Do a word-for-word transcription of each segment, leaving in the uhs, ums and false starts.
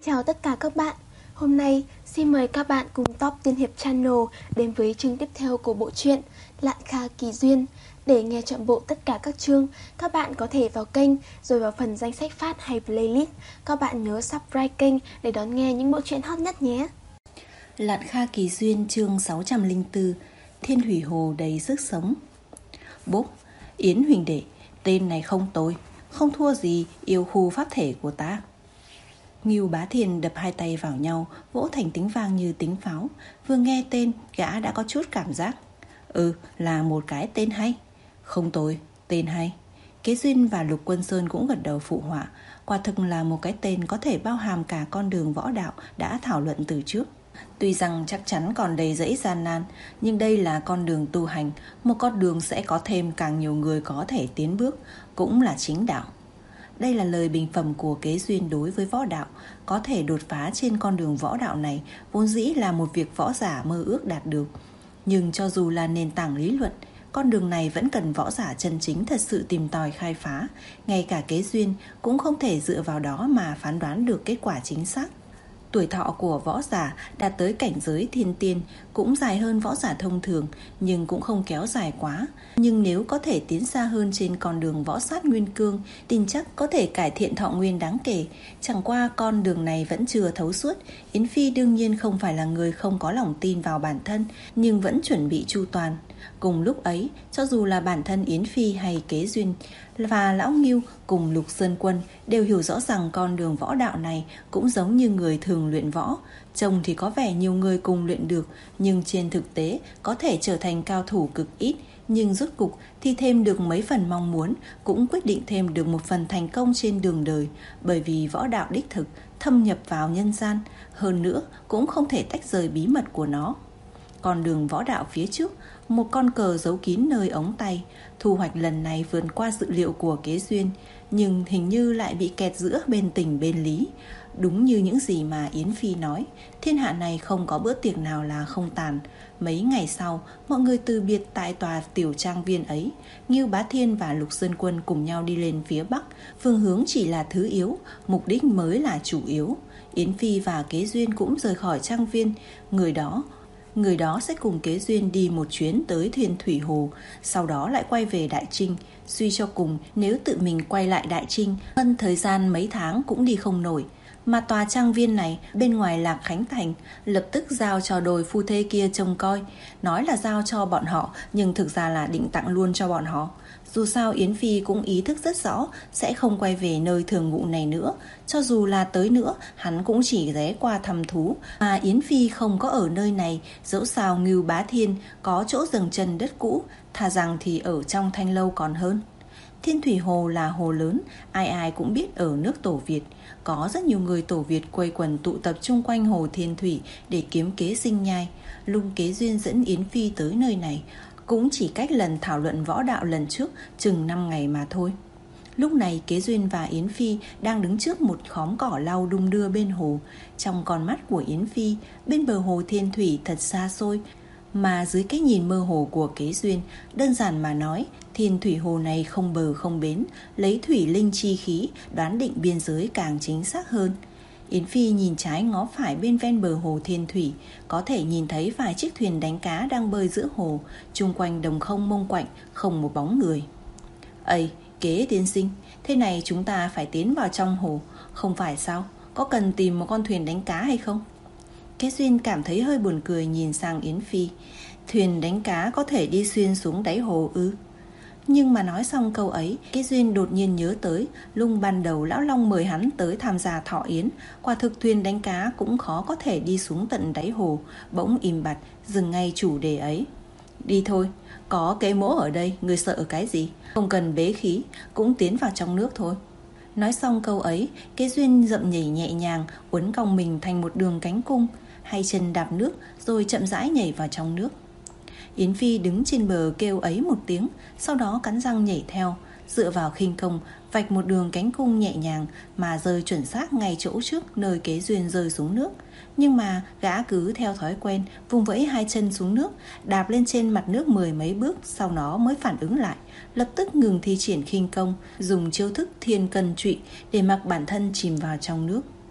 Chào tất cả các bạn. Hôm nay xin mời các bạn cùng Top Tiên Hiệp Channel đến với chương tiếp theo của bộ truyện Lạn Kha Kỳ Duyên. Để nghe trọn bộ tất cả các chương, các bạn có thể vào kênh rồi vào phần danh sách phát hay playlist. Các bạn nhớ subscribe kênh để đón nghe những bộ truyện hot nhất nhé. Lạn Kha Kỳ Duyên chương sáu trăm lẻ bốn. Thiên Thủy Hồ đầy sức sống. Bốp, Yến huỳnh đệ, tên này không tồi, không thua gì yêu khu pháp thể của ta. Ngưu Bá Thiên đập hai tay vào nhau, vỗ thành tiếng vang như tiếng pháo. Vừa nghe tên, gã đã có chút cảm giác. Ừ, là một cái tên hay. Không tồi, tên hay. Kế Duyên và Lục Quân Sơn cũng gật đầu phụ họa. Quả thực là một cái tên có thể bao hàm cả con đường võ đạo đã thảo luận từ trước. Tuy rằng chắc chắn còn đầy rẫy gian nan, nhưng đây là con đường tu hành, một con đường sẽ có thêm càng nhiều người có thể tiến bước, cũng là chính đạo. Đây là lời bình phẩm của Kế Duyên đối với võ đạo. Có thể đột phá trên con đường võ đạo này vốn dĩ là một việc võ giả mơ ước đạt được. Nhưng cho dù là nền tảng lý luận, con đường này vẫn cần võ giả chân chính thật sự tìm tòi khai phá. Ngay cả Kế Duyên cũng không thể dựa vào đó mà phán đoán được kết quả chính xác. Tuổi thọ của võ giả đạt tới cảnh giới thiên tiên cũng dài hơn võ giả thông thường, nhưng cũng không kéo dài quá. Nhưng nếu có thể tiến xa hơn trên con đường võ sát nguyên cương, tin chắc có thể cải thiện thọ nguyên đáng kể. Chẳng qua con đường này vẫn chưa thấu suốt. Yến Phi đương nhiên không phải là người không có lòng tin vào bản thân, nhưng vẫn chuẩn bị chu toàn. Cùng lúc ấy, cho dù là bản thân Yến Phi hay Kế Duyên và Lão Ngưu cùng Lục Sơn Quân đều hiểu rõ rằng con đường võ đạo này cũng giống như người thường luyện võ. Trông thì có vẻ nhiều người cùng luyện được, nhưng trên thực tế có thể trở thành cao thủ cực ít. Nhưng rốt cục thì thêm được mấy phần mong muốn, cũng quyết định thêm được một phần thành công trên đường đời. Bởi vì võ đạo đích thực thâm nhập vào nhân gian, hơn nữa cũng không thể tách rời bí mật của nó. Con đường võ đạo phía trước, một con cờ giấu kín nơi ống tay. Thu hoạch lần này vượt qua dự liệu của Kế Duyên, nhưng hình như lại bị kẹt giữa bên tình bên lý. Đúng như những gì mà Yến Phi nói, thiên hạ này không có bữa tiệc nào là không tàn. Mấy ngày sau, mọi người từ biệt tại tòa tiểu trang viên ấy. Ngưu Bá Thiên và Lục Sơn Quân cùng nhau đi lên phía bắc. Phương hướng chỉ là thứ yếu, mục đích mới là chủ yếu. Yến Phi và Kế Duyên cũng rời khỏi trang viên. Người đó Người đó sẽ cùng Kế Duyên đi một chuyến tới Thiên Thủy Hồ, sau đó lại quay về Đại Trinh. Suy cho cùng, nếu tự mình quay lại Đại Trinh, hơn thời gian mấy tháng cũng đi không nổi. Mà tòa trang viên này bên ngoài Lạc Khánh Thành lập tức giao cho đôi phu thê kia trông coi. Nói là giao cho bọn họ, nhưng thực ra là định tặng luôn cho bọn họ. Dù sao Yến Phi cũng ý thức rất rõ sẽ không quay về nơi thường ngụ này nữa. Cho dù là tới nữa, hắn cũng chỉ ghé qua thăm thú. Mà Yến Phi không có ở nơi này, dẫu sao Ngưu Bá Thiên có chỗ dừng chân đất cũ, thà rằng thì ở trong Thanh Lâu còn hơn. Thiên Thủy Hồ là hồ lớn, ai ai cũng biết ở nước Tổ Việt. Có rất nhiều người Tổ Việt quây quần tụ tập chung quanh hồ Thiên Thủy để kiếm kế sinh nhai. Lúc Kế Duyên dẫn Yến Phi tới nơi này, cũng chỉ cách lần thảo luận võ đạo lần trước chừng năm ngày mà thôi. Lúc này Kế Duyên và Yến Phi đang đứng trước một khóm cỏ lau đung đưa bên hồ. Trong con mắt của Yến Phi, bên bờ hồ Thiên Thủy thật xa xôi, mà dưới cái nhìn mơ hồ của Kế Duyên, đơn giản mà nói, Thiên Thủy Hồ này không bờ không bến, lấy thủy linh chi khí đoán định biên giới càng chính xác hơn. Yến Phi nhìn trái ngó phải bên ven bờ hồ Thiên Thủy, có thể nhìn thấy vài chiếc thuyền đánh cá đang bơi giữa hồ, chung quanh đồng không mông quạnh, không một bóng người. Ây, Kế tiên sinh, thế này chúng ta phải tiến vào trong hồ, không phải sao? Có cần tìm một con thuyền đánh cá hay không? Kế Duyên cảm thấy hơi buồn cười nhìn sang Yến Phi. Thuyền đánh cá có thể đi xuyên xuống đáy hồ ư? Nhưng mà nói xong câu ấy, Kế Duyên đột nhiên nhớ tới lúc ban đầu Lão Long mời hắn tới tham gia thọ yến. Quả thực thuyền đánh cá cũng khó có thể đi xuống tận đáy hồ. Bỗng im bặt, dừng ngay chủ đề ấy. Đi thôi, có Kế mỗ ở đây, người sợ cái gì? Không cần bế khí, cũng tiến vào trong nước thôi. Nói xong câu ấy, Kế Duyên dậm nhảy nhẹ nhàng, uốn cong mình thành một đường cánh cung, hai chân đạp nước rồi chậm rãi nhảy vào trong nước. Yến Phi đứng trên bờ kêu ấy một tiếng, sau đó cắn răng nhảy theo, dựa vào khinh công, vạch một đường cánh cung nhẹ nhàng mà rơi chuẩn xác ngay chỗ trước nơi Kế Duyên rơi xuống nước. Nhưng mà gã cứ theo thói quen vùng vẫy hai chân xuống nước, đạp lên trên mặt nước mười mấy bước, sau đó mới phản ứng lại, lập tức ngừng thi triển khinh công, dùng chiêu thức thiên cân trụy để mặc bản thân chìm vào trong nước.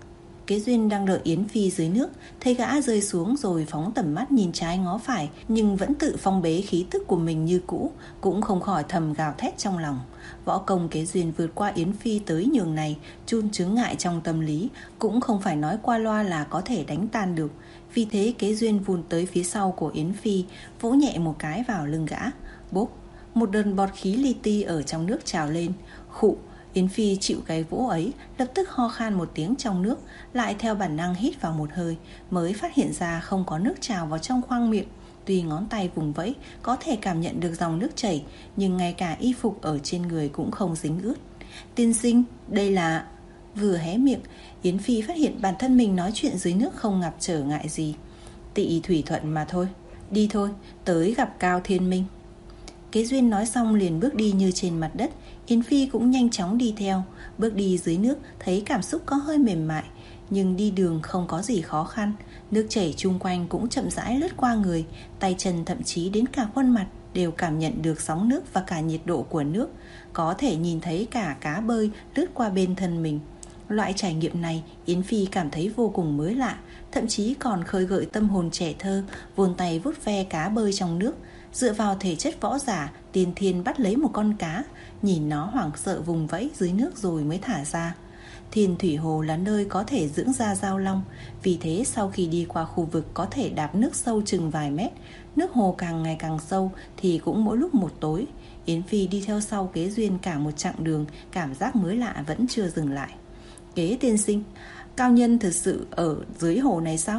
Kế Duyên đang đợi Yến Phi dưới nước, thấy gã rơi xuống rồi phóng tầm mắt nhìn trái ngó phải, nhưng vẫn tự phong bế khí tức của mình như cũ, cũng không khỏi thầm gào thét trong lòng. Võ công Kế Duyên vượt qua Yến Phi tới nhường này, chun chướng ngại trong tâm lý, cũng không phải nói qua loa là có thể đánh tan được. Vì thế Kế Duyên vùn tới phía sau của Yến Phi, vỗ nhẹ một cái vào lưng gã. Bốp, một đợt bọt khí li ti ở trong nước trào lên. Khụ, Yến Phi chịu cái vỗ ấy, lập tức ho khan một tiếng trong nước, lại theo bản năng hít vào một hơi, mới phát hiện ra không có nước trào vào trong khoang miệng. Tuy ngón tay vùng vẫy có thể cảm nhận được dòng nước chảy, nhưng ngay cả y phục ở trên người cũng không dính ướt. Tiên sinh, đây là... Vừa hé miệng, Yến Phi phát hiện bản thân mình nói chuyện dưới nước không gặp trở ngại gì. Tị thủy thuận mà thôi. Đi thôi, tới gặp Cao Thiên Minh. Kế Duyên nói xong liền bước đi như trên mặt đất. Yến Phi cũng nhanh chóng đi theo. Bước đi dưới nước thấy cảm xúc có hơi mềm mại, nhưng đi đường không có gì khó khăn. Nước chảy chung quanh cũng chậm rãi lướt qua người, tay chân thậm chí đến cả khuôn mặt đều cảm nhận được sóng nước và cả nhiệt độ của nước. Có thể nhìn thấy cả cá bơi lướt qua bên thân mình. Loại trải nghiệm này Yến Phi cảm thấy vô cùng mới lạ, thậm chí còn khơi gợi tâm hồn trẻ thơ, vươn tay vuốt ve cá bơi trong nước. Dựa vào thể chất võ giả, Tiên Thiên bắt lấy một con cá, nhìn nó hoảng sợ vùng vẫy dưới nước rồi mới thả ra. Thiên Thủy Hồ là nơi có thể dưỡng ra giao long, vì thế sau khi đi qua khu vực có thể đạp nước sâu chừng vài mét, nước hồ càng ngày càng sâu thì cũng mỗi lúc một tối. Yến Phi đi theo sau Kế Duyên cả một chặng đường, cảm giác mới lạ vẫn chưa dừng lại. Kế tiên sinh, cao nhân thực sự ở dưới hồ này sao?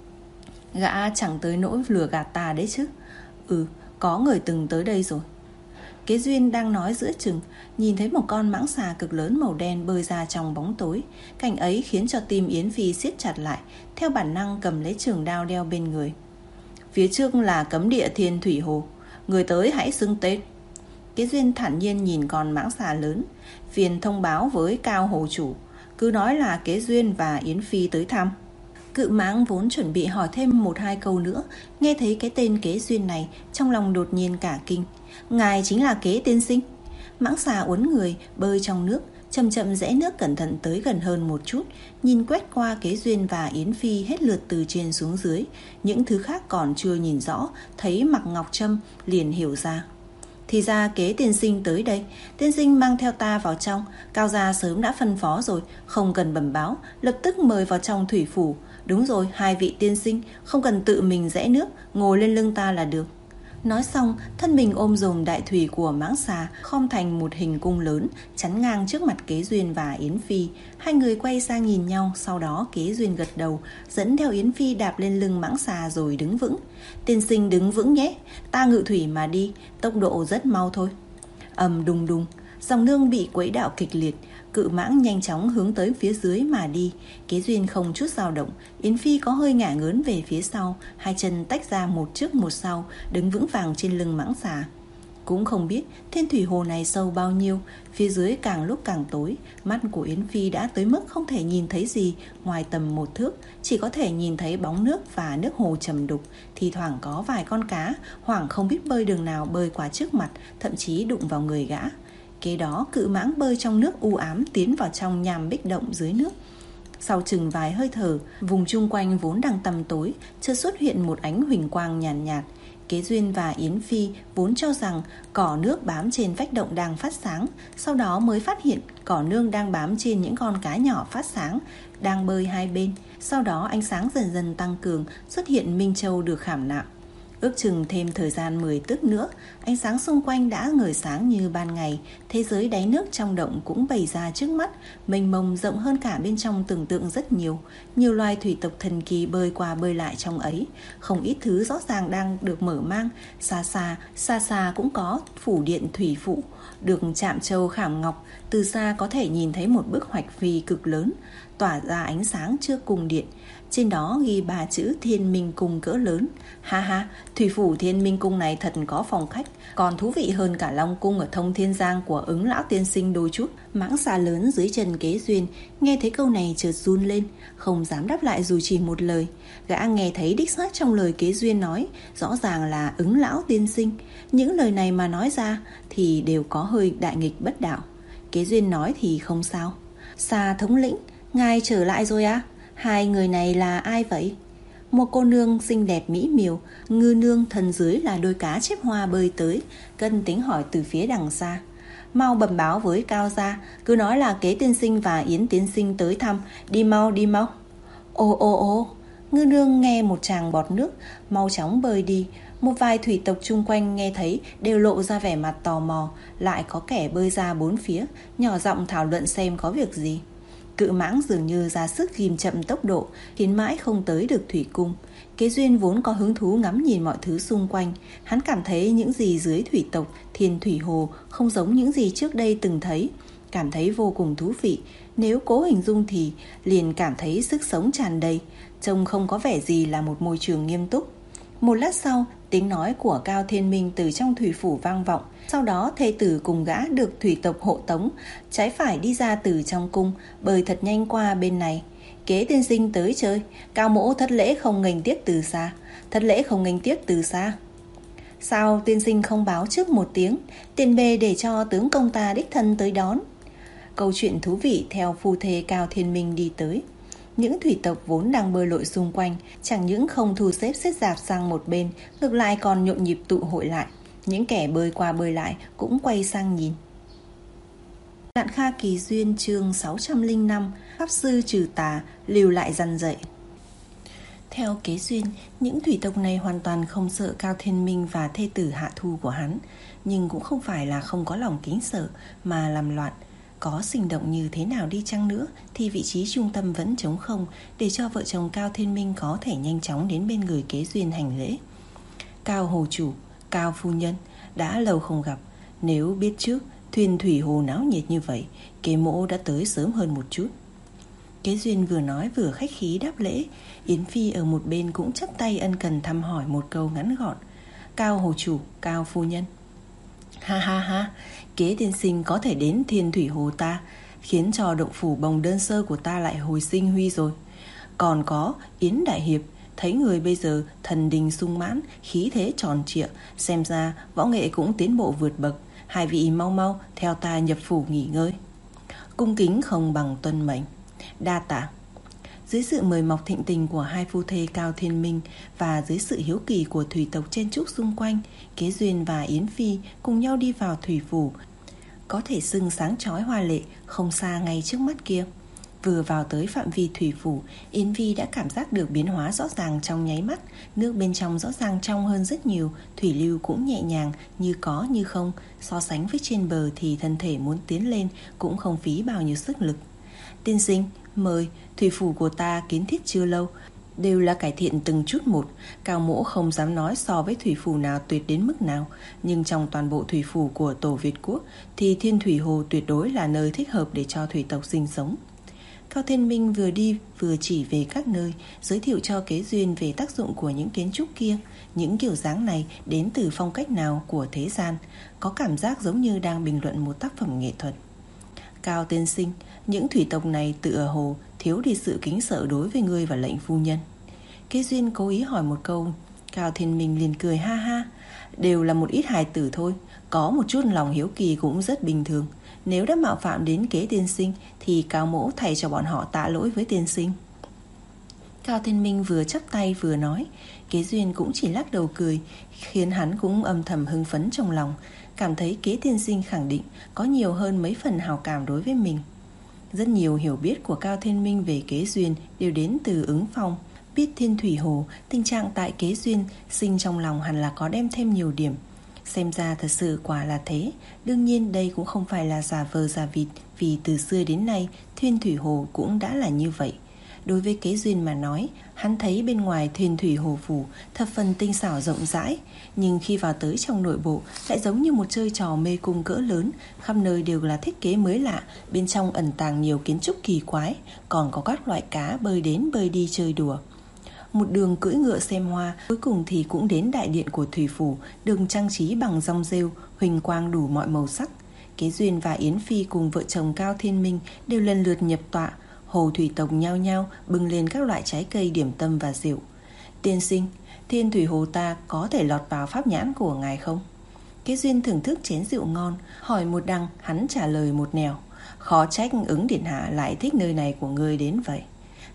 Gã chẳng tới nỗi lừa gạt ta đấy chứ. Ừ, có người từng tới đây rồi. Kế Duyên đang nói giữa chừng, nhìn thấy một con mãng xà cực lớn màu đen bơi ra trong bóng tối. Cảnh ấy khiến cho tim Yến Phi siết chặt lại, theo bản năng cầm lấy trường đao đeo bên người. Phía trước là cấm địa Thiên Thủy Hồ, người tới hãy xưng tên. Kế Duyên thản nhiên nhìn con mãng xà lớn. Phiền thông báo với Cao Hồ chủ, cứ nói là Kế Duyên và Yến Phi tới thăm. Cự mãng vốn chuẩn bị hỏi thêm một hai câu nữa, nghe thấy cái tên Kế Duyên này, trong lòng đột nhiên cả kinh. Ngài chính là Kế tiên sinh. Mãng xà uốn người bơi trong nước, chậm chậm rẽ nước cẩn thận tới gần hơn một chút, nhìn quét qua Kế Duyên và Yến Phi hết lượt từ trên xuống dưới. Những thứ khác còn chưa nhìn rõ, thấy mặc ngọc trâm liền hiểu ra. Thì ra Kế tiên sinh tới đây. Tiên sinh mang theo ta vào trong, Cao gia sớm đã phân phó rồi, không cần bẩm báo, lập tức mời vào trong thủy phủ. Đúng rồi, hai vị tiên sinh, không cần tự mình rẽ nước, ngồi lên lưng ta là được. Nói xong, thân mình ôm dồm đại thủy của mãng xà, khom thành một hình cung lớn, chắn ngang trước mặt Kế Duyên và Yến Phi. Hai người quay sang nhìn nhau, sau đó Kế Duyên gật đầu, dẫn theo Yến Phi đạp lên lưng mãng xà rồi đứng vững. Tiên sinh đứng vững nhé, ta ngự thủy mà đi, tốc độ rất mau thôi. Ầm đùng đùng, dòng nương bị quẫy đảo kịch liệt, cự mãng nhanh chóng hướng tới phía dưới mà đi. Kế Duyên không chút dao động, Yến Phi có hơi ngả ngớn về phía sau, hai chân tách ra một trước một sau, đứng vững vàng trên lưng mãng xà. Cũng không biết Thiên Thủy Hồ này sâu bao nhiêu, phía dưới càng lúc càng tối, mắt của Yến Phi đã tới mức không thể nhìn thấy gì ngoài tầm một thước, chỉ có thể nhìn thấy bóng nước và nước hồ trầm đục, thì thoảng có vài con cá hoảng không biết bơi đường nào bơi qua trước mặt, thậm chí đụng vào người gã. Kế đó cự mãng bơi trong nước u ám tiến vào trong nham bích động dưới nước. Sau chừng vài hơi thở, vùng chung quanh vốn đang tăm tối chợt xuất hiện một ánh huỳnh quang nhàn nhạt, nhạt. Kế Duyên và Yến Phi vốn cho rằng cỏ nước bám trên vách động đang phát sáng, sau đó mới phát hiện cỏ nương đang bám trên những con cá nhỏ phát sáng, đang bơi hai bên. Sau đó ánh sáng dần dần tăng cường, xuất hiện Minh Châu được khảm nạm. Ước chừng thêm thời gian mười tức nữa, ánh sáng xung quanh đã ngời sáng như ban ngày, thế giới đáy nước trong động cũng bày ra trước mắt, mênh mông rộng hơn cả bên trong tưởng tượng rất nhiều. Nhiều loài thủy tộc thần kỳ bơi qua bơi lại trong ấy, không ít thứ rõ ràng đang được mở mang. Xa xa, xa xa cũng có phủ điện thủy phụ, được chạm trâu khảm ngọc, từ xa có thể nhìn thấy một bức hoạch phi cực lớn, tỏa ra ánh sáng trước cung điện. Trên đó ghi ba chữ Thiên Minh Cung cỡ lớn. Ha ha, thủy phủ Thiên Minh Cung này thật có phòng khách, còn thú vị hơn cả Long Cung ở Thông Thiên Giang của Ứng lão tiên sinh đôi chút. Mãng xà lớn dưới chân Kế Duyên nghe thấy câu này chợt run lên, không dám đáp lại dù chỉ một lời. Gã nghe thấy đích xác trong lời Kế Duyên nói rõ ràng là Ứng lão tiên sinh. Những lời này mà nói ra thì đều có hơi đại nghịch bất đạo. Kế Duyên nói thì không sao. Xà thống lĩnh, ngài trở lại rồi à? Hai người này là ai vậy? Một cô nương xinh đẹp mỹ miều, ngư nương thân dưới là đôi cá chép hoa bơi tới, cân tính hỏi từ phía đằng xa. Mau bẩm báo với Cao gia, cứ nói là Kế tiên sinh và Yến tiên sinh tới thăm, đi mau đi mau. Ô ô ô, ngư nương nghe một tràng bọt nước, mau chóng bơi đi. Một vài thủy tộc chung quanh nghe thấy đều lộ ra vẻ mặt tò mò, lại có kẻ bơi ra bốn phía, nhỏ giọng thảo luận xem có việc gì. Cự mãng dường như ra sức ghim chậm tốc độ, khiến mãi không tới được thủy cung. Kế Duyên vốn có hứng thú ngắm nhìn mọi thứ xung quanh. Hắn cảm thấy những gì dưới thủy tộc, thiên thủy hồ không giống những gì trước đây từng thấy, cảm thấy vô cùng thú vị. Nếu cố hình dung thì liền cảm thấy sức sống tràn đầy, trông không có vẻ gì là một môi trường nghiêm túc. Một lát sau, tiếng nói của Cao Thiên Minh từ trong thủy phủ vang vọng. Sau đó thê tử cùng gã được thủy tộc hộ tống, trái phải đi ra từ trong cung, bơi thật nhanh qua bên này. Kế tiên sinh tới chơi, Cao mỗ thất lễ không nghênh tiếp từ xa. Thất lễ không nghênh tiếp từ xa. Sao tiên sinh không báo trước một tiếng, tiền bề để cho tướng công ta đích thân tới đón. Câu chuyện thú vị theo phu thê Cao Thiên Minh đi tới. Những thủy tộc vốn đang bơi lội xung quanh chẳng những không thu xếp xếp dạp sang một bên, ngược lại còn nhộn nhịp tụ hội lại. Những kẻ bơi qua bơi lại cũng quay sang nhìn. Đạn Kha Kỳ Duyên chương sáu trăm lẻ năm, Pháp sư trừ tà lưu lại răn dạy. Theo Kế Duyên, những thủy tộc này hoàn toàn không sợ Cao Thiên Minh và thê tử Hạ Thu của hắn, nhưng cũng không phải là không có lòng kính sợ mà làm loạn. Có sinh động như thế nào đi chăng nữa thì vị trí trung tâm vẫn trống không, để cho vợ chồng Cao Thiên Minh có thể nhanh chóng đến bên người Kế Duyên hành lễ. Cao hồ chủ, Cao phu nhân, đã lâu không gặp. Nếu biết trước thuyền thủy hồ náo nhiệt như vậy, Kế mỗ đã tới sớm hơn một chút. Kế Duyên vừa nói vừa khách khí đáp lễ. Yến Phi ở một bên cũng chắp tay ân cần thăm hỏi một câu ngắn gọn. Cao hồ chủ, Cao phu nhân. Ha ha ha, Kế tiên sinh có thể đến thiên thủy hồ ta, khiến cho động phủ Bồng Đơn Sơ của ta lại hồi sinh huy rồi. Còn có Yến đại hiệp, thấy người bây giờ thần đình sung mãn, khí thế tròn trịa, xem ra võ nghệ cũng tiến bộ vượt bậc. Hai vị mau mau theo ta nhập phủ nghỉ ngơi. Cung kính không bằng tuân mệnh. Đa tạ. Dưới sự mời mọc thịnh tình của hai phu thê Cao Thiên Minh và dưới sự hiếu kỳ của thủy tộc chen chúc xung quanh, Kế Duyên và Yến Phi cùng nhau đi vào thủy phủ, có thể xưng sáng chói hoa lệ, không xa ngay trước mắt kia. Vừa vào tới phạm vi thủy phủ, Yến Phi đã cảm giác được biến hóa rõ ràng trong nháy mắt. Nước bên trong rõ ràng trong hơn rất nhiều, thủy lưu cũng nhẹ nhàng, như có như không. So sánh với trên bờ thì thân thể muốn tiến lên cũng không phí bao nhiêu sức lực. Tiên sinh, mời, thủy phủ của ta kiến thiết chưa lâu, đều là cải thiện từng chút một. Cao mỗ không dám nói so với thủy phủ nào tuyệt đến mức nào, nhưng trong toàn bộ thủy phủ của Tổ Việt Quốc thì thiên thủy hồ tuyệt đối là nơi thích hợp để cho thủy tộc sinh sống. Cao Thiên Minh vừa đi vừa chỉ về các nơi, giới thiệu cho Kế Duyên về tác dụng của những kiến trúc kia. Những kiểu dáng này đến từ phong cách nào của thế gian, có cảm giác giống như đang bình luận một tác phẩm nghệ thuật. Cao tiên sinh, những thủy tộc này tựa hồ thiếu đi sự kính sợ đối với ngươi và lệnh phu nhân. Kế Duyên cố ý hỏi một câu, Cao Thiên Minh liền cười ha ha. Đều là một ít hài tử thôi, có một chút lòng hiếu kỳ cũng rất bình thường. Nếu đã mạo phạm đến Kế tiên sinh thì Cao mỗ thay cho bọn họ tạ lỗi với tiên sinh. Cao Thiên Minh vừa chắp tay vừa nói. Kế Duyên cũng chỉ lắc đầu cười, khiến hắn cũng âm thầm hưng phấn trong lòng, cảm thấy Kế tiên sinh khẳng định có nhiều hơn mấy phần hào cảm đối với mình. Rất nhiều hiểu biết của Cao Thiên Minh về Kế Duyên đều đến từ ứng phong. Biết thiên thủy hồ, tình trạng tại Kế Duyên sinh trong lòng hẳn là có đem thêm nhiều điểm. Xem ra thật sự quả là thế. Đương nhiên đây cũng không phải là giả vờ giả vịt, vì từ xưa đến nay Thuyền Thủy Hồ cũng đã là như vậy. Đối với Kế Duyên mà nói, hắn thấy bên ngoài Thuyền Thủy Hồ phủ thập phần tinh xảo rộng rãi, nhưng khi vào tới trong nội bộ lại giống như một chơi trò mê cung cỡ lớn, khắp nơi đều là thiết kế mới lạ, bên trong ẩn tàng nhiều kiến trúc kỳ quái, còn có các loại cá bơi đến bơi đi chơi đùa. Một đường cưỡi ngựa xem hoa, cuối cùng thì cũng đến đại điện của thủy phủ, đường trang trí bằng rong rêu, huỳnh quang đủ mọi màu sắc. Kế Duyên và Yến Phi cùng vợ chồng Cao Thiên Minh đều lần lượt nhập tọa. Hồ thủy tộc nhao nhao bưng lên các loại trái cây, điểm tâm và rượu. Tiên sinh, thiên thủy hồ ta có thể lọt vào pháp nhãn của ngài không? Kế Duyên thưởng thức chén rượu ngon, hỏi một đằng, hắn trả lời một nẻo. Khó trách ứng điện hạ lại thích nơi này của ngươi đến vậy.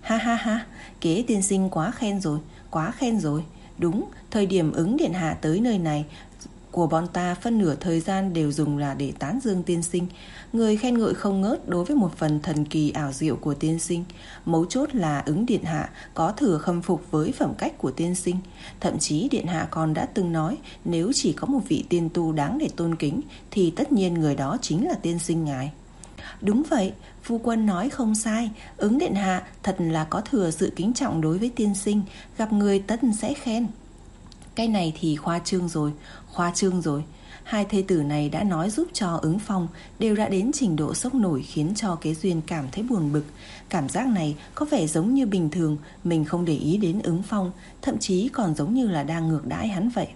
Ha ha ha, Kế tiên sinh quá khen rồi, quá khen rồi. Đúng, thời điểm Ứng điện hạ tới nơi này của bọn ta phân nửa thời gian đều dùng là để tán dương tiên sinh. Người khen ngợi không ngớt đối với một phần thần kỳ ảo diệu của tiên sinh. Mấu chốt là Ứng điện hạ có thừa khâm phục với phẩm cách của tiên sinh. Thậm chí điện hạ còn đã từng nói, nếu chỉ có một vị tiên tu đáng để tôn kính thì tất nhiên người đó chính là tiên sinh ngài. Đúng vậy, phu quân nói không sai. Ứng điện hạ thật là có thừa sự kính trọng đối với tiên sinh, gặp người tất sẽ khen. Cái này thì khoa trương rồi, khoa trương rồi. Hai thê tử này đã nói giúp cho Ứng Phong đều đã đến trình độ sốc nổi, khiến cho Kế Duyên cảm thấy buồn bực. Cảm giác này có vẻ giống như bình thường mình không để ý đến Ứng Phong, thậm chí còn giống như là đang ngược đãi hắn vậy.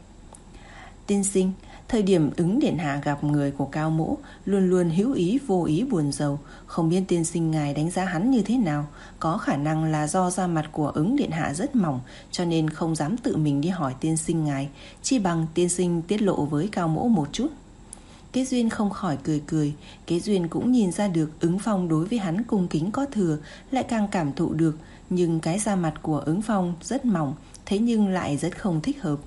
Tiên sinh, thời điểm Ứng điện hạ gặp người của Cao Mỗ luôn luôn hữu ý vô ý buồn rầu, không biết tiên sinh ngài đánh giá hắn như thế nào. Có khả năng là do da mặt của Ứng điện hạ rất mỏng, cho nên không dám tự mình đi hỏi tiên sinh ngài, chi bằng tiên sinh tiết lộ với Cao Mỗ một chút. Kế Duyên không khỏi cười cười. Kế Duyên cũng nhìn ra được Ứng Phong đối với hắn cung kính có thừa, lại càng cảm thụ được. Nhưng cái da mặt của Ứng Phong rất mỏng, thế nhưng lại rất không thích hợp.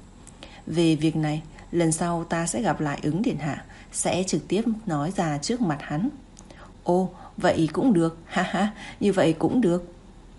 Về việc này, lần sau ta sẽ gặp lại Ứng điện hạ, sẽ trực tiếp nói ra trước mặt hắn. Ồ, vậy cũng được, ha ha, như vậy cũng được.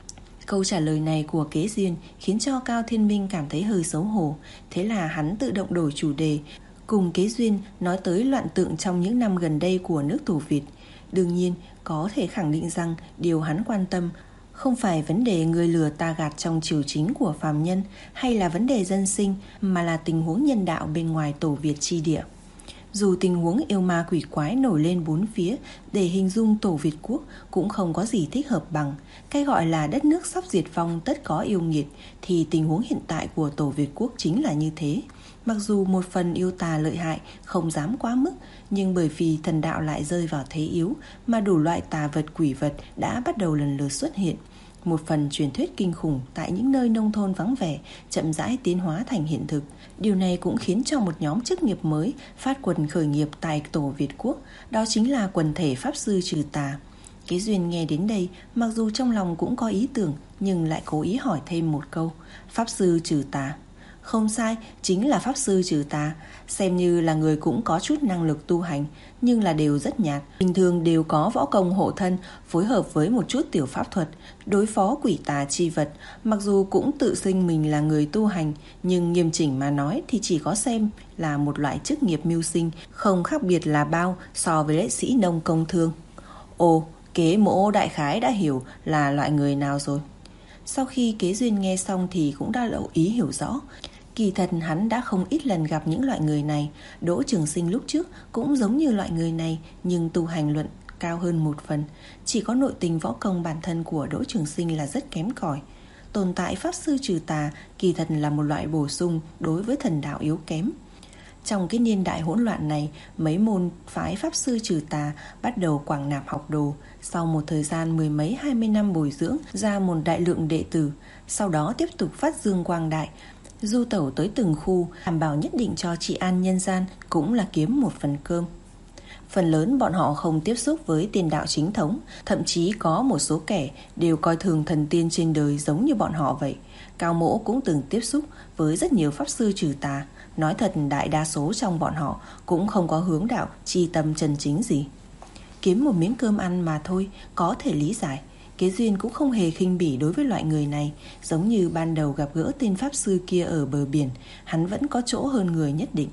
Câu trả lời này của Kế Duyên khiến cho Cao Thiên Minh cảm thấy hơi xấu hổ. Thế là hắn tự động đổi chủ đề, cùng Kế Duyên nói tới loạn tượng trong những năm gần đây của nước Tổ Việt. Đương nhiên, có thể khẳng định rằng điều hắn quan tâm không phải vấn đề người lừa ta gạt trong triều chính của phàm nhân hay là vấn đề dân sinh, mà là tình huống nhân đạo bên ngoài Tổ Việt chi địa. Dù tình huống yêu ma quỷ quái nổi lên bốn phía, để hình dung Tổ Việt quốc cũng không có gì thích hợp bằng. Cái gọi là đất nước sắp diệt vong tất có yêu nghiệt, thì tình huống hiện tại của Tổ Việt quốc chính là như thế. Mặc dù một phần yêu tà lợi hại, không dám quá mức, nhưng bởi vì thần đạo lại rơi vào thế yếu, mà đủ loại tà vật quỷ vật đã bắt đầu lần lượt xuất hiện. Một phần truyền thuyết kinh khủng tại những nơi nông thôn vắng vẻ chậm rãi tiến hóa thành hiện thực. Điều này cũng khiến cho một nhóm chức nghiệp mới phát quần khởi nghiệp tại Tổ Việt quốc, đó chính là quần thể Pháp Sư Trừ Tà. Kế Duyên nghe đến đây, mặc dù trong lòng cũng có ý tưởng, nhưng lại cố ý hỏi thêm một câu. Pháp Sư Trừ Tà? Không sai, chính là Pháp Sư Trừ Tà. Xem như là người cũng có chút năng lực tu hành, nhưng là đều rất nhạt. Bình thường đều có võ công hộ thân, phối hợp với một chút tiểu pháp thuật, đối phó quỷ tà chi vật. Mặc dù cũng tự xưng mình là người tu hành, nhưng nghiêm chỉnh mà nói thì chỉ có xem là một loại chức nghiệp mưu sinh, không khác biệt là bao so với lễ sĩ nông công thương. Ồ, Kế Mỗ đại khái đã hiểu là loại người nào rồi. Sau khi Kế Duyên nghe xong thì cũng đã lộ ý hiểu rõ. Kỳ thật hắn đã không ít lần gặp những loại người này. Đỗ Trường Sinh lúc trước cũng giống như loại người này, nhưng tu hành luận cao hơn một phần. Chỉ có nội tình võ công bản thân của Đỗ Trường Sinh là rất kém cỏi. Tồn tại Pháp Sư Trừ Tà kỳ thật là một loại bổ sung đối với thần đạo yếu kém. Trong cái niên đại hỗn loạn này, mấy môn phái Pháp Sư Trừ Tà bắt đầu quảng nạp học đồ. Sau một thời gian mười mấy hai mươi năm bồi dưỡng ra một đại lượng đệ tử, sau đó tiếp tục phát dương quang đại, du tẩu tới từng khu, đảm bảo nhất định cho trị an nhân gian, cũng là kiếm một phần cơm. Phần lớn bọn họ không tiếp xúc với tiên đạo chính thống, thậm chí có một số kẻ đều coi thường thần tiên trên đời giống như bọn họ vậy. Cao Mỗ cũng từng tiếp xúc với rất nhiều Pháp Sư Trừ Tà. Nói thật, đại đa số trong bọn họ cũng không có hướng đạo chi tâm chân chính gì. Kiếm một miếng cơm ăn mà thôi, có thể lý giải. Kế Duyên cũng không hề khinh bỉ đối với loại người này. Giống như ban đầu gặp gỡ tên Pháp Sư kia ở bờ biển, hắn vẫn có chỗ hơn người nhất định.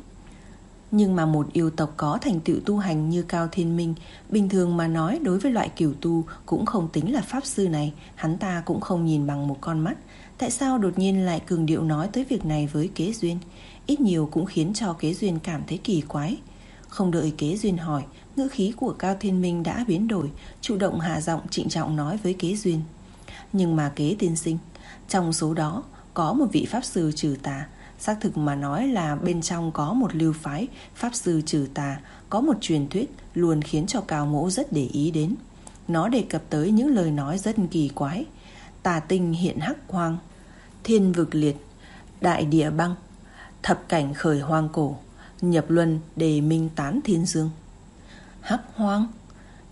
Nhưng mà một yêu tộc có thành tựu tu hành như Cao Thiên Minh, bình thường mà nói đối với loại cửu tu cũng không tính là Pháp Sư này, hắn ta cũng không nhìn bằng một con mắt. Tại sao đột nhiên lại cường điệu nói tới việc này với Kế Duyên? Ít nhiều cũng khiến cho Kế Duyên cảm thấy kỳ quái. Không đợi Kế Duyên hỏi, ngữ khí của Cao Thiên Minh đã biến đổi, chủ động hạ giọng trịnh trọng nói với Kế Duyên. Nhưng mà Kế tiên sinh, trong số đó có một vị Pháp Sư Trừ Tà. Xác thực mà nói là bên trong có một lưu phái Pháp Sư Trừ Tà, có một truyền thuyết luôn khiến cho Cao Mỗ rất để ý đến. Nó đề cập tới những lời nói rất kỳ quái. Tà tinh hiện hắc hoang, thiên vực liệt, đại địa băng, thập cảnh khởi hoang cổ, nhập luân đề minh tán thiên dương. Hắc hoang?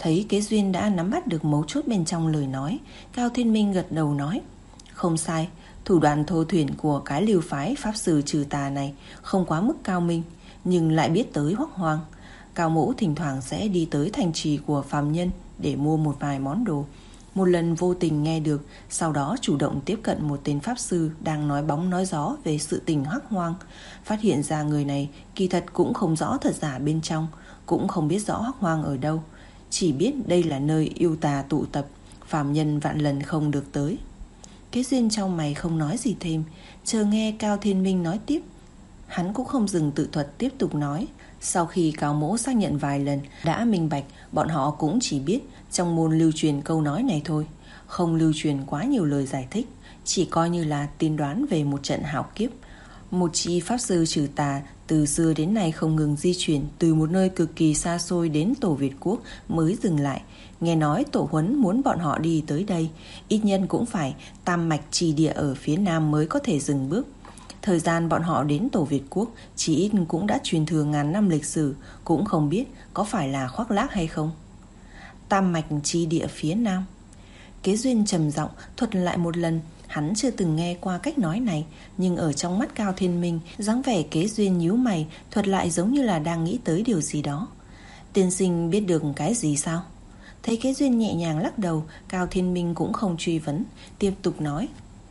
Thấy Kế Duyên đã nắm bắt được mấu chốt bên trong lời nói, Cao Thiên Minh gật đầu nói: Không sai, thủ đoạn thô thiển của cái lưu phái pháp sư trừ tà này không quá mức cao minh, nhưng lại biết tới Hoắc Hoang. Cao mỗ thỉnh thoảng sẽ đi tới thành trì của phàm nhân để mua một vài món đồ. Một lần vô tình nghe được, sau đó chủ động tiếp cận một tên pháp sư đang nói bóng nói gió về sự tình Hoắc Hoang. Phát hiện ra người này kỳ thật cũng không rõ thật giả bên trong, cũng không biết rõ Hoắc Hoang ở đâu, chỉ biết đây là nơi yêu tà tụ tập, phàm nhân vạn lần không được tới. Kế Duyên trong mày không nói gì thêm, chờ nghe Cao Thiên Minh nói tiếp. Hắn cũng không dừng tự thuật, tiếp tục nói. Sau khi Cao mỗ xác nhận vài lần, đã minh bạch bọn họ cũng chỉ biết trong môn lưu truyền câu nói này thôi, không lưu truyền quá nhiều lời giải thích, chỉ coi như là tiên đoán về một trận hạo kiếp. Một chi pháp sư trừ tà từ xưa đến nay không ngừng di chuyển từ một nơi cực kỳ xa xôi đến Tổ Việt Quốc mới dừng lại. Nghe nói Tổ Huấn muốn bọn họ đi tới đây, ít nhân cũng phải tam mạch trì địa ở phía nam mới có thể dừng bước. Thời gian bọn họ đến Tổ Việt Quốc chỉ ít cũng đã truyền thừa ngàn năm lịch sử, cũng không biết có phải là khoác lác hay không. Tam mạch chi địa phía nam. Kế Duyên trầm giọng thuật lại một lần. Hắn chưa từng nghe qua cách nói này, nhưng ở trong mắt Cao Thiên Minh, dáng vẻ Kế Duyên nhíu mày thuật lại giống như là đang nghĩ tới điều gì đó. Tiên sinh biết được cái gì sao? Thấy Kế Duyên nhẹ nhàng lắc đầu, Cao Thiên Minh cũng không truy vấn, tiếp tục nói.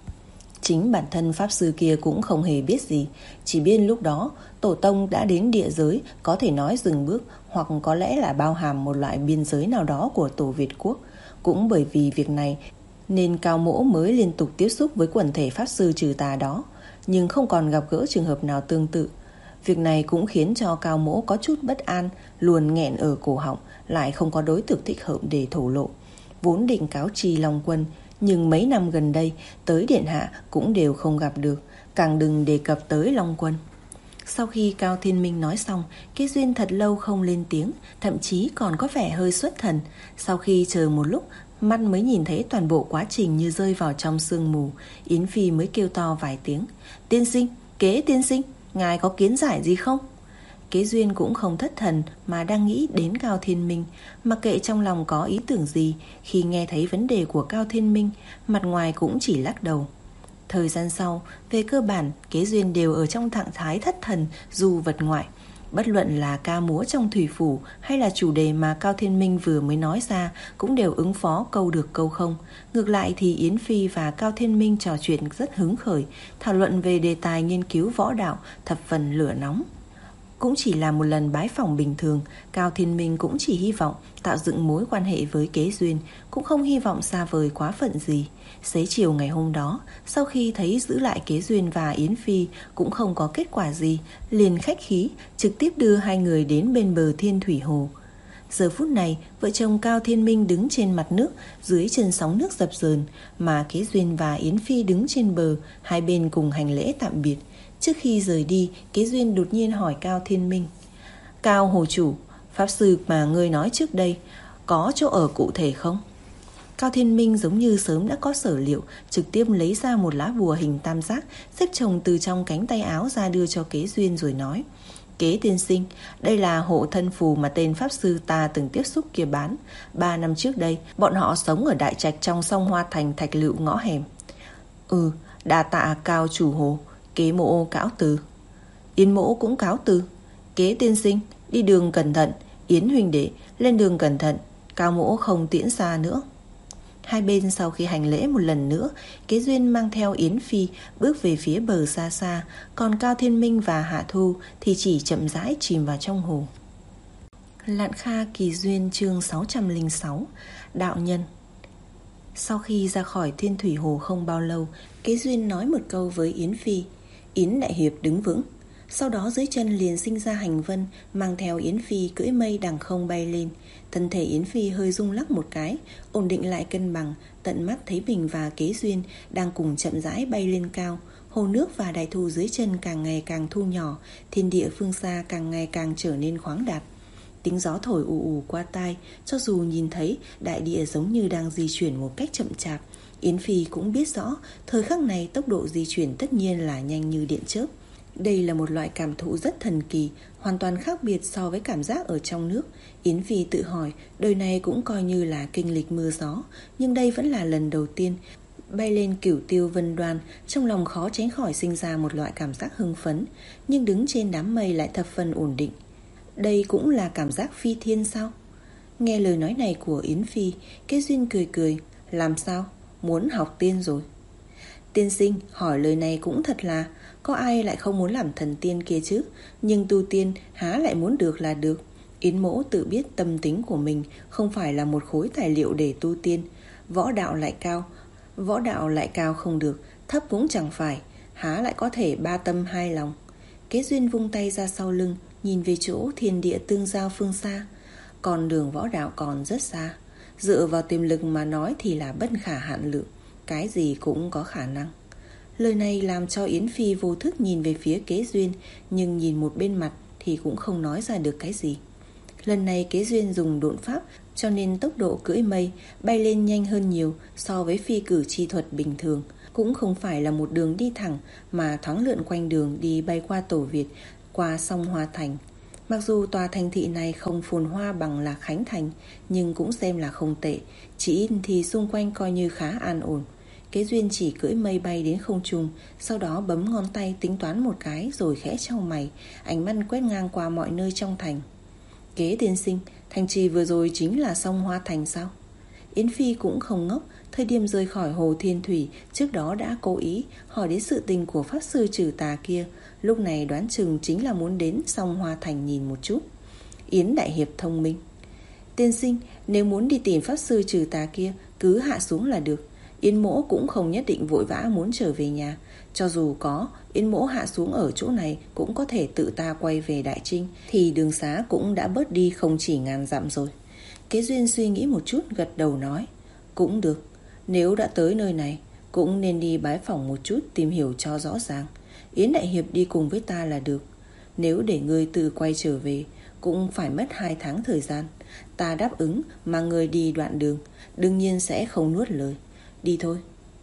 Chính bản thân pháp sư kia cũng không hề biết gì, chỉ biết lúc đó tổ tông đã đến địa giới, có thể nói dừng bước, hoặc có lẽ là bao hàm một loại biên giới nào đó của Tổ Việt Quốc. Cũng bởi vì việc này nên Cao mỗ mới liên tục tiếp xúc với quần thể pháp sư trừ tà đó, nhưng không còn gặp gỡ trường hợp nào tương tự. Việc này cũng khiến cho Cao mỗ có chút bất an, luôn nghẹn ở cổ họng, lại không có đối tượng thích hợp để thổ lộ. Vốn định cáo tri Long Quân, nhưng mấy năm gần đây tới điện hạ cũng đều không gặp được, càng đừng đề cập tới Long Quân. Sau khi Cao Thiên Minh nói xong, Kế Duyên thật lâu không lên tiếng, thậm chí còn có vẻ hơi xuất thần. Sau khi chờ một lúc, mắt mới nhìn thấy toàn bộ quá trình như rơi vào trong sương mù. Yến Phi mới kêu to vài tiếng. Tiên sinh, Kế tiên sinh, ngài có kiến giải gì không? Kế Duyên cũng không thất thần mà đang nghĩ đến Cao Thiên Minh. Mặc kệ trong lòng có ý tưởng gì, khi nghe thấy vấn đề của Cao Thiên Minh, mặt ngoài cũng chỉ lắc đầu. Thời gian sau, về cơ bản, Kế Duyên đều ở trong trạng thái thất thần dù vật ngoại. Bất luận là ca múa trong thủy phủ hay là chủ đề mà Cao Thiên Minh vừa mới nói ra, cũng đều ứng phó câu được câu không. Ngược lại thì Yến Phi và Cao Thiên Minh trò chuyện rất hứng khởi, thảo luận về đề tài nghiên cứu võ đạo thập phần lửa nóng. Cũng chỉ là một lần bái phỏng bình thường, Cao Thiên Minh cũng chỉ hy vọng tạo dựng mối quan hệ với Kế Duyên, cũng không hy vọng xa vời quá phận gì. Xế chiều ngày hôm đó, sau khi thấy giữ lại Kế Duyên và Yến Phi cũng không có kết quả gì, liền khách khí trực tiếp đưa hai người đến bên bờ Thiên Thủy Hồ. Giờ phút này, vợ chồng Cao Thiên Minh đứng trên mặt nước, dưới chân sóng nước dập dờn, mà Kế Duyên và Yến Phi đứng trên bờ, hai bên cùng hành lễ tạm biệt. Trước khi rời đi, Kế Duyên đột nhiên hỏi Cao Thiên Minh. Cao Hồ Chủ, pháp sư mà ngươi nói trước đây, có chỗ ở cụ thể không? Cao Thiên Minh giống như sớm đã có sở liệu, trực tiếp lấy ra một lá bùa hình tam giác, xếp chồng từ trong cánh tay áo ra đưa cho Kế Duyên rồi nói. Kế tiên sinh, đây là hộ thân phù mà tên pháp sư ta từng tiếp xúc kia bán. Ba năm trước đây, bọn họ sống ở đại trạch trong sông Hoa Thành Thạch Lựu ngõ hẻm. Ừ, đa tạ Cao chủ hồ. Kế mộ cáo từ. Yến mỗ cũng cáo từ. Kế tiên sinh, đi đường cẩn thận. Yến huynh đệ, lên đường cẩn thận. Cao mỗ không tiễn xa nữa. Hai bên sau khi hành lễ một lần nữa, Kế Duyên mang theo Yến Phi bước về phía bờ xa xa, còn Cao Thiên Minh và Hạ Thu thì chỉ chậm rãi chìm vào trong hồ. Lạn Kha Kỳ Duyên chương sáu trăm lẻ sáu. Đạo nhân. Sau khi ra khỏi Thiên Thủy Hồ không bao lâu, Kế Duyên nói một câu với Yến Phi. Yến đại hiệp đứng vững. Sau đó dưới chân liền sinh ra hành vân, mang theo Yến Phi cưỡi mây đằng không bay lên. Thân thể Yến Phi hơi rung lắc một cái, ổn định lại cân bằng, tận mắt thấy mình và Kế Duyên đang cùng chậm rãi bay lên cao. Hồ nước và đại thụ dưới chân càng ngày càng thu nhỏ, thiên địa phương xa càng ngày càng trở nên khoáng đạt. Tiếng gió thổi ù ù qua tai, cho dù nhìn thấy đại địa giống như đang di chuyển một cách chậm chạp, Yến Phi cũng biết rõ thời khắc này tốc độ di chuyển tất nhiên là nhanh như điện chớp. Đây là một loại cảm thụ rất thần kỳ, hoàn toàn khác biệt so với cảm giác ở trong nước. Yến Phi tự hỏi, đời này cũng coi như là kinh lịch mưa gió, nhưng đây vẫn là lần đầu tiên bay lên cửu tiêu vân đoan. Trong lòng khó tránh khỏi sinh ra một loại cảm giác hưng phấn, nhưng đứng trên đám mây lại thập phần ổn định. Đây cũng là cảm giác phi thiên sao? Nghe lời nói này của Yến Phi, Kế Duyên cười cười. Làm sao? Muốn học tiên rồi? Tiên sinh, hỏi lời này cũng thật là, có ai lại không muốn làm thần tiên kia chứ? Nhưng tu tiên há lại muốn được là được. Yến mỗ tự biết tâm tính của mình không phải là một khối tài liệu để tu tiên. Võ đạo lại cao, võ đạo lại cao không được, thấp cũng chẳng phải, há lại có thể ba tâm hai lòng. Kế Duyên vung tay ra sau lưng, nhìn về chỗ thiên địa tương giao phương xa. Còn đường võ đạo còn rất xa. Dựa vào tiềm lực mà nói thì là bất khả hạn lượng, cái gì cũng có khả năng. Lời này làm cho Yến Phi vô thức nhìn về phía Kế Duyên, nhưng nhìn một bên mặt thì cũng không nói ra được cái gì. Lần này Kế Duyên dùng độn pháp, cho nên tốc độ cưỡi mây bay lên nhanh hơn nhiều so với phi cử chi thuật bình thường. Cũng không phải là một đường đi thẳng, mà thoáng lượn quanh đường đi bay qua Tổ Việt, qua sông Hoa Thành. Mặc dù tòa thành thị này không phồn hoa bằng Lạc Khánh Thành, nhưng cũng xem là không tệ, chỉ ít thì xung quanh coi như khá an ổn. Kế Duyên chỉ cưỡi mây bay đến không trung, sau đó bấm ngón tay tính toán một cái rồi khẽ chau mày, ánh mắt quét ngang qua mọi nơi trong thành. Kế tiên sinh, thành trì vừa rồi chính là sông Hoa Thành sao? Yến Phi cũng không ngốc, thời điểm rời khỏi hồ Thiên Thủy trước đó đã cố ý hỏi đến sự tình của pháp sư trừ tà kia, lúc này đoán chừng chính là muốn đến sông Hoa Thành nhìn một chút. Yến đại hiệp thông minh. Tiên sinh, nếu muốn đi tìm pháp sư trừ tà kia, cứ hạ xuống là được. Yến mỗ cũng không nhất định vội vã muốn trở về nhà. Cho dù có, Yến mỗ hạ xuống ở chỗ này cũng có thể tự ta quay về Đại Trinh, thì đường xá cũng đã bớt đi không chỉ ngàn dặm rồi. Kế Duyên suy nghĩ một chút gật đầu nói, cũng được, nếu đã tới nơi này cũng nên đi bái phỏng một chút, tìm hiểu cho rõ ràng. Yến đại hiệp đi cùng với ta là được. Nếu để ngươi tự quay trở về cũng phải mất hai tháng thời gian. Ta đáp ứng, mà người đi đoạn đường đương nhiên sẽ không nuốt lời. Đi thôi.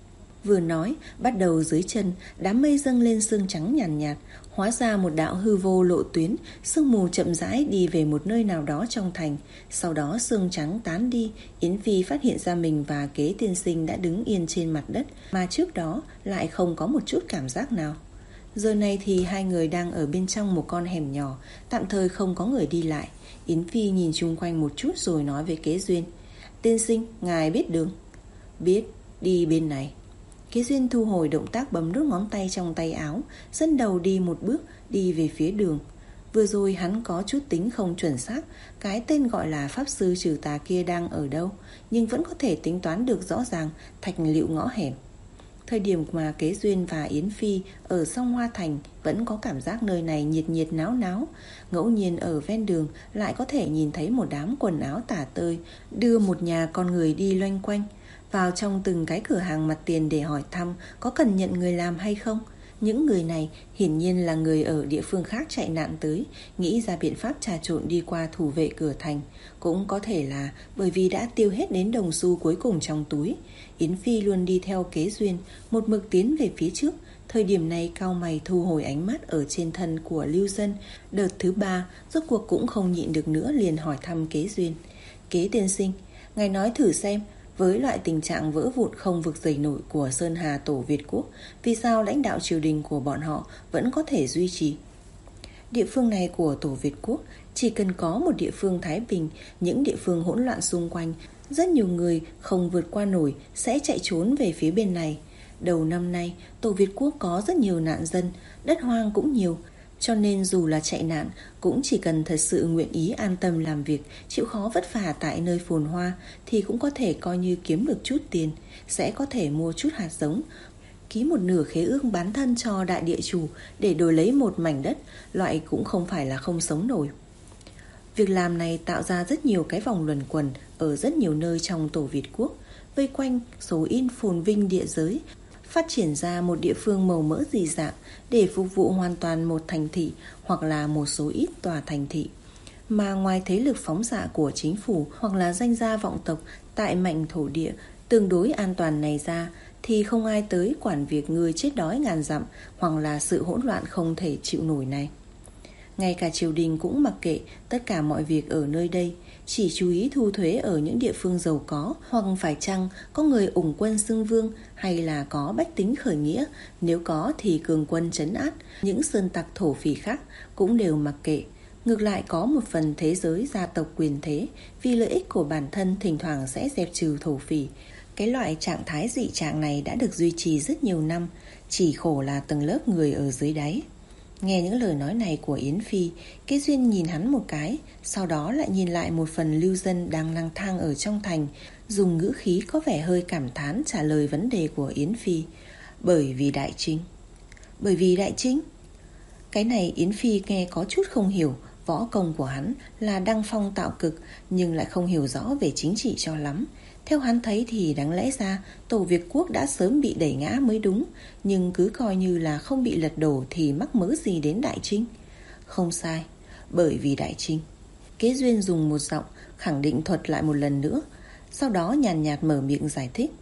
Vừa nói, bắt đầu dưới chân đám mây dâng lên sương trắng nhàn nhạt, nhạt, hóa ra một đạo hư vô lộ tuyến. Sương mù chậm rãi đi về một nơi nào đó trong thành. Sau đó sương trắng tán đi, Yến Phi phát hiện ra mình và Kế tiên sinh đã đứng yên trên mặt đất, mà trước đó lại không có một chút cảm giác nào. Giờ này thì hai người đang ở bên trong một con hẻm nhỏ, tạm thời không có người đi lại. Yến Phi nhìn chung quanh một chút rồi nói với Kế Duyên, tiên sinh, ngài biết đường? Biết, đi bên này. Kế Duyên thu hồi động tác bấm đốt ngón tay trong tay áo, dẫn đầu đi một bước, đi về phía đường. Vừa rồi hắn có chút tính không chuẩn xác cái tên gọi là pháp sư trừ tà kia đang ở đâu, nhưng vẫn có thể tính toán được rõ ràng thạch liệu ngõ hẻm. Thời điểm mà Kế Duyên và Yến Phi ở sông Hoa Thành vẫn có cảm giác nơi này nhiệt nhiệt náo náo. Ngẫu nhiên ở ven đường lại có thể nhìn thấy một đám quần áo tả tơi đưa một nhà con người đi loanh quanh, vào trong từng cái cửa hàng mặt tiền để hỏi thăm có cần nhận người làm hay không. Những người này hiển nhiên là người ở địa phương khác chạy nạn tới, nghĩ ra biện pháp trà trộn đi qua thủ vệ cửa thành. Cũng có thể là bởi vì đã tiêu hết đến đồng xu cuối cùng trong túi. Yến Phi luôn đi theo Kế Duyên, một mực tiến về phía trước. Thời điểm này cau mày thu hồi ánh mắt ở trên thân của lưu dân. Đợt thứ ba, rốt cuộc cũng không nhịn được nữa, liền hỏi thăm Kế Duyên. Kế tiên sinh, ngài nói thử xem, với loại tình trạng vỡ vụn không vực dậy nổi của Sơn Hà Tổ Việt Quốc, vì sao lãnh đạo triều đình của bọn họ vẫn có thể duy trì? Địa phương này của Tổ Việt Quốc, chỉ cần có một địa phương thái bình, những địa phương hỗn loạn xung quanh, rất nhiều người không vượt qua nổi sẽ chạy trốn về phía bên này. Đầu năm nay, Tổ Việt Quốc có rất nhiều nạn dân, đất hoang cũng nhiều, cho nên dù là chạy nạn cũng chỉ cần thật sự nguyện ý an tâm làm việc, chịu khó vất vả tại nơi phồn hoa thì cũng có thể coi như kiếm được chút tiền, sẽ có thể mua chút hạt giống, ký một nửa khế ước bán thân cho đại địa chủ để đổi lấy một mảnh đất, loại cũng không phải là không sống nổi. Việc làm này tạo ra rất nhiều cái vòng luẩn quẩn ở rất nhiều nơi trong Tổ Việt Quốc, vây quanh số in phồn vinh địa giới, phát triển ra một địa phương màu mỡ dị dạng để phục vụ hoàn toàn một thành thị hoặc là một số ít tòa thành thị. Mà ngoài thế lực phóng xạ của chính phủ hoặc là danh gia vọng tộc tại mảnh thổ địa tương đối an toàn này ra, thì không ai tới quản việc người chết đói ngàn dặm hoặc là sự hỗn loạn không thể chịu nổi này. Ngay cả triều đình cũng mặc kệ tất cả mọi việc ở nơi đây, chỉ chú ý thu thuế ở những địa phương giàu có, hoặc phải chăng có người ủng quân xưng vương, hay là có bách tính khởi nghĩa, nếu có thì cường quân trấn át. Những sơn tặc thổ phỉ khác cũng đều mặc kệ. Ngược lại có một phần thế giới gia tộc quyền thế, vì lợi ích của bản thân thỉnh thoảng sẽ dẹp trừ thổ phỉ. Cái loại trạng thái dị trạng này đã được duy trì rất nhiều năm, chỉ khổ là tầng lớp người ở dưới đáy. Nghe những lời nói này của Yến Phi, Kế Duyên nhìn hắn một cái, sau đó lại nhìn lại một phần lưu dân đang lang thang ở trong thành, dùng ngữ khí có vẻ hơi cảm thán trả lời vấn đề của Yến Phi. Bởi vì Đại Trinh. Bởi vì Đại Trinh? Cái này Yến Phi nghe có chút không hiểu. Võ công của hắn là đăng phong tạo cực, nhưng lại không hiểu rõ về chính trị cho lắm. Theo hắn thấy thì đáng lẽ ra Tổ Việt Quốc đã sớm bị đẩy ngã mới đúng, nhưng cứ coi như là không bị lật đổ thì mắc mớ gì đến Đại Trinh. Không sai, bởi vì Đại Trinh. Kế Duyên dùng một giọng khẳng định thuật lại một lần nữa, sau đó nhàn nhạt mở miệng giải thích.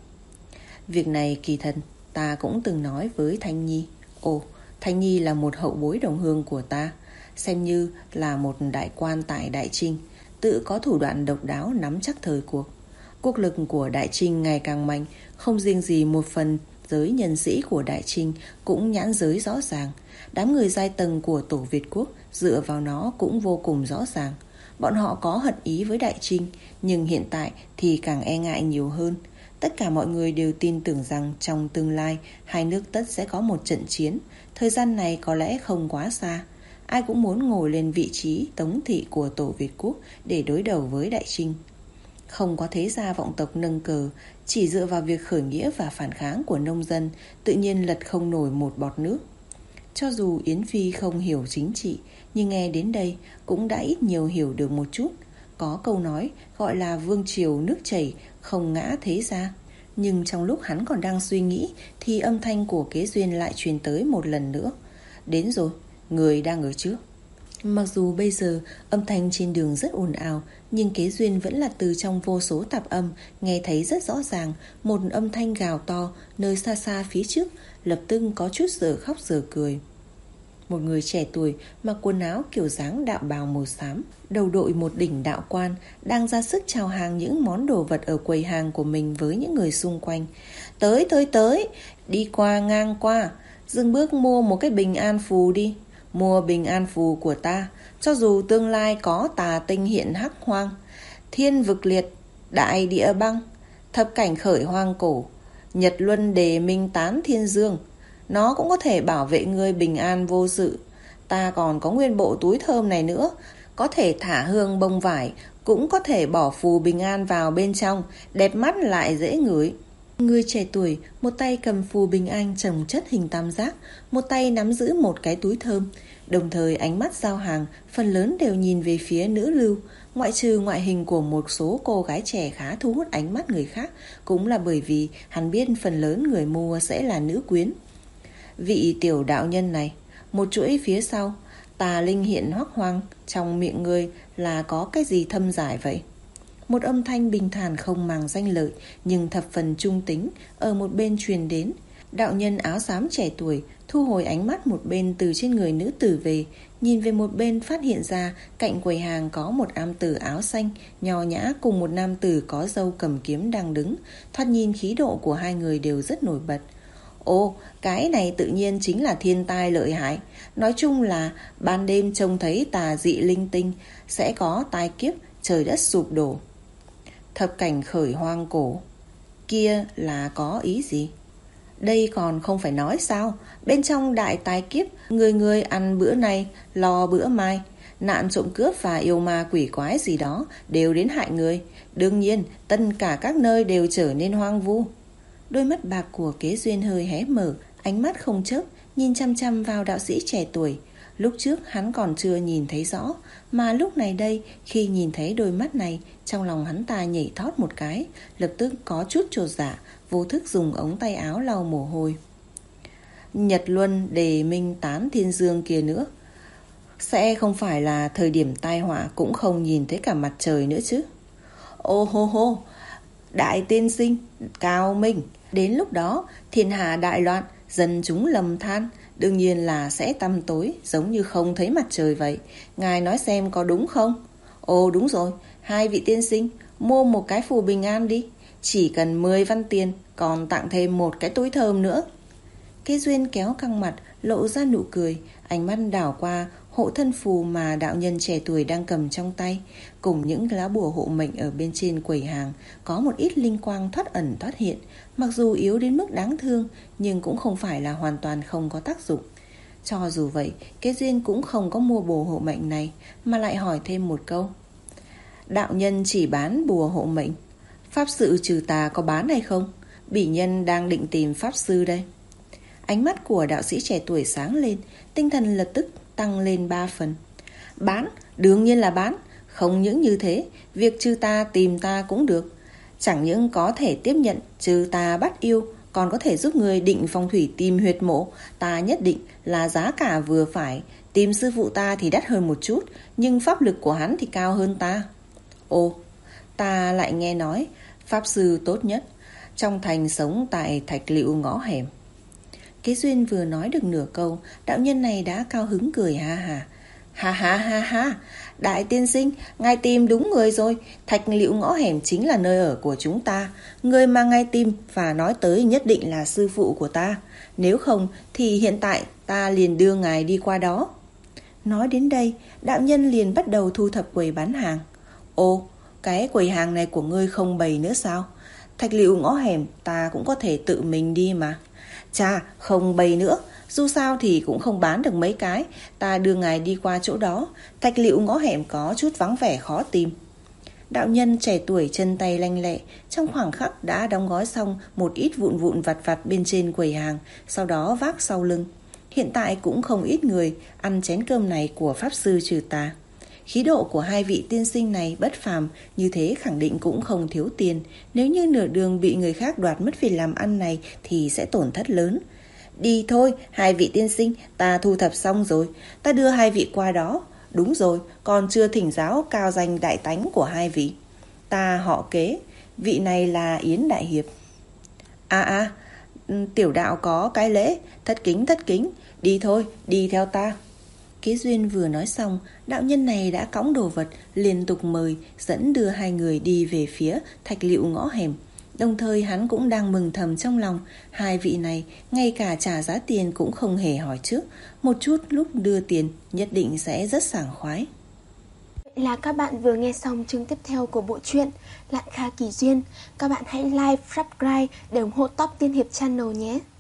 Việc này kỳ thật ta cũng từng nói với Thanh Nhi. Ồ, Thanh Nhi là một hậu bối đồng hương của ta, xem như là một đại quan tại Đại Trinh, tự có thủ đoạn độc đáo nắm chắc thời cuộc. Quốc lực của Đại Trinh ngày càng mạnh, không riêng gì một phần giới nhân sĩ của Đại Trinh cũng nhãn giới rõ ràng. Đám người giai tầng của Tổ Việt Quốc dựa vào nó cũng vô cùng rõ ràng. Bọn họ có hận ý với Đại Trinh, nhưng hiện tại thì càng e ngại nhiều hơn. Tất cả mọi người đều tin tưởng rằng trong tương lai hai nước tất sẽ có một trận chiến. Thời gian này có lẽ không quá xa. Ai cũng muốn ngồi lên vị trí tống thị của Tổ Việt Quốc để đối đầu với Đại Trinh. Không có thế gia vọng tộc nâng cờ, chỉ dựa vào việc khởi nghĩa và phản kháng của nông dân, tự nhiên lật không nổi một bọt nước. Cho dù Yến Phi không hiểu chính trị, nhưng nghe đến đây cũng đã ít nhiều hiểu được một chút. Có câu nói gọi là vương triều nước chảy, không ngã thế gia. Nhưng trong lúc hắn còn đang suy nghĩ thì âm thanh của Kế Duyên lại truyền tới một lần nữa. Đến rồi, người đang ở trước. Mặc dù bây giờ âm thanh trên đường rất ồn ào, nhưng Kế Duyên vẫn là từ trong vô số tạp âm nghe thấy rất rõ ràng một âm thanh gào to nơi xa xa phía trước, lập tức có chút giờ khóc giờ cười. Một người trẻ tuổi mặc quần áo kiểu dáng đạo bào màu xám, đầu đội một đỉnh đạo quan, đang ra sức chào hàng những món đồ vật ở quầy hàng của mình với những người xung quanh. Tới tới tới, đi qua ngang qua, dừng bước mua một cái bình an phù đi. Mua bình an phù của ta, cho dù tương lai có tà tinh hiện hắc hoang, thiên vực liệt, đại địa băng, thập cảnh khởi hoang cổ, nhật luân đề minh tán thiên dương, nó cũng có thể bảo vệ ngươi bình an vô sự. Ta còn có nguyên bộ túi thơm này nữa, có thể thả hương bông vải, cũng có thể bỏ phù bình an vào bên trong, đẹp mắt lại dễ ngửi. Người trẻ tuổi, một tay cầm phù bình an chồng chất hình tam giác, một tay nắm giữ một cái túi thơm. Đồng thời ánh mắt giao hàng phần lớn đều nhìn về phía nữ lưu, ngoại trừ ngoại hình của một số cô gái trẻ khá thu hút ánh mắt người khác, cũng là bởi vì hắn biết phần lớn người mua sẽ là nữ quyến. Vị tiểu đạo nhân này, một chuỗi phía sau, tà linh hiện hoắc hoang, trong miệng người là có cái gì thâm giải vậy? Một âm thanh bình thản không màng danh lợi nhưng thập phần trung tính ở một bên truyền đến. Đạo nhân áo xám trẻ tuổi thu hồi ánh mắt một bên từ trên người nữ tử về, nhìn về một bên phát hiện ra cạnh quầy hàng có một nam tử áo xanh nho nhã cùng một nam tử có râu cầm kiếm đang đứng. Thoạt nhìn khí độ của hai người đều rất nổi bật. Ồ, cái này tự nhiên chính là thiên tai lợi hại. Nói chung là ban đêm trông thấy tà dị linh tinh, sẽ có tai kiếp, trời đất sụp đổ. Thập cảnh khởi hoang cổ, kia là có ý gì? Đây còn không phải nói sao? Bên trong đại tai kiếp, người người ăn bữa nay, lo bữa mai, nạn trộm cướp và yêu ma quỷ quái gì đó đều đến hại người. Đương nhiên, tất cả các nơi đều trở nên hoang vu. Đôi mắt bạc của Kế Duyên hơi hé mở, ánh mắt không chớp, nhìn chăm chăm vào đạo sĩ trẻ tuổi. Lúc trước hắn còn chưa nhìn thấy rõ, mà lúc này đây, khi nhìn thấy đôi mắt này, trong lòng hắn ta nhảy thót một cái, lập tức có chút chột dạ, vô thức dùng ống tay áo lau mồ hôi. Nhật luân đề minh tán thiên dương kia nữa, sẽ không phải là thời điểm tai họa cũng không nhìn thấy cả mặt trời nữa chứ? Ô hô hô, đại tiên sinh, cao minh, Đến lúc đó, thiên hạ đại loạn, dân chúng lầm than, đương nhiên là sẽ tăm tối, giống như không thấy mặt trời vậy. Ngài nói xem có đúng không? Ồ đúng rồi, hai vị tiên sinh, mua một cái phù bình an đi. Chỉ cần mười văn tiền, còn tặng thêm một cái túi thơm nữa. Kế Duyên kéo căng mặt, lộ ra nụ cười, ánh mắt đảo qua hộ thân phù mà đạo nhân trẻ tuổi đang cầm trong tay, cùng những lá bùa hộ mệnh ở bên trên quầy hàng, có một ít linh quang thoát ẩn thoát hiện, mặc dù yếu đến mức đáng thương, nhưng cũng không phải là hoàn toàn không có tác dụng. Cho dù vậy, Kế Duyên cũng không có mua bùa hộ mệnh này, mà lại hỏi thêm một câu. Đạo nhân chỉ bán bùa hộ mệnh, pháp sự trừ tà có bán hay không? Bỉ nhân đang định tìm pháp sư đây. Ánh mắt của đạo sĩ trẻ tuổi sáng lên, tinh thần lập tức tăng lên ba phần. Bán, đương nhiên là bán. Không những như thế, việc trừ tà tìm ta cũng được. Chẳng những có thể tiếp nhận trừ tà bắt yêu, còn có thể giúp người định phong thủy tìm huyệt mộ. Ta nhất định là giá cả vừa phải. Tìm sư phụ ta thì đắt hơn một chút, nhưng pháp lực của hắn thì cao hơn ta. Ồ, ta lại nghe nói pháp sư tốt nhất trong thành sống tại thạch lựu ngõ hẻm. Kế Duyên vừa nói được nửa câu, đạo nhân này đã cao hứng cười ha ha. Ha ha ha ha, đại tiên sinh, ngài tìm đúng người rồi. Thạch lựu ngõ hẻm chính là nơi ở của chúng ta. Người mà ngài tìm và nói tới nhất định là sư phụ của ta. Nếu không thì hiện tại ta liền đưa ngài đi qua đó. Nói đến đây, đạo nhân liền bắt đầu thu thập quầy bán hàng. Ồ, cái quầy hàng này của ngươi không bày nữa sao? Thạch lựu ngõ hẻm ta cũng có thể tự mình đi mà. Chà, không bày nữa, dù sao thì cũng không bán được mấy cái. Ta đưa ngài đi qua chỗ đó. Thạch lựu ngõ hẻm có chút vắng vẻ khó tìm. Đạo nhân trẻ tuổi chân tay lanh lẹ, trong khoảng khắc đã đóng gói xong một ít vụn vụn vặt vặt bên trên quầy hàng, sau đó vác sau lưng. Hiện tại cũng không ít người ăn chén cơm này của pháp sư trừ tà. Khí độ của hai vị tiên sinh này bất phàm, như thế khẳng định cũng không thiếu tiền. Nếu như nửa đường bị người khác đoạt mất việc làm ăn này thì sẽ tổn thất lớn. Đi thôi, hai vị tiên sinh, ta thu thập xong rồi, ta đưa hai vị qua đó. Đúng rồi, còn chưa thỉnh giáo cao danh đại tánh của hai vị. Ta họ Kế, vị này là Yến Đại Hiệp. À à, tiểu đạo có cái lễ, thất kính thất kính, đi thôi, đi theo ta. Kế Duyên vừa nói xong, đạo nhân này đã cõng đồ vật, liên tục mời, dẫn đưa hai người đi về phía thạch lựu ngõ hẻm. Đồng thời hắn cũng đang mừng thầm trong lòng, hai vị này ngay cả trả giá tiền cũng không hề hỏi trước, một chút lúc đưa tiền nhất định sẽ rất sảng khoái. Vậy là các bạn vừa nghe xong chương tiếp theo của bộ truyện Lạn Kha Kỳ Duyên. Các bạn hãy like, subscribe để ủng hộ Top Tiên Hiệp Channel nhé.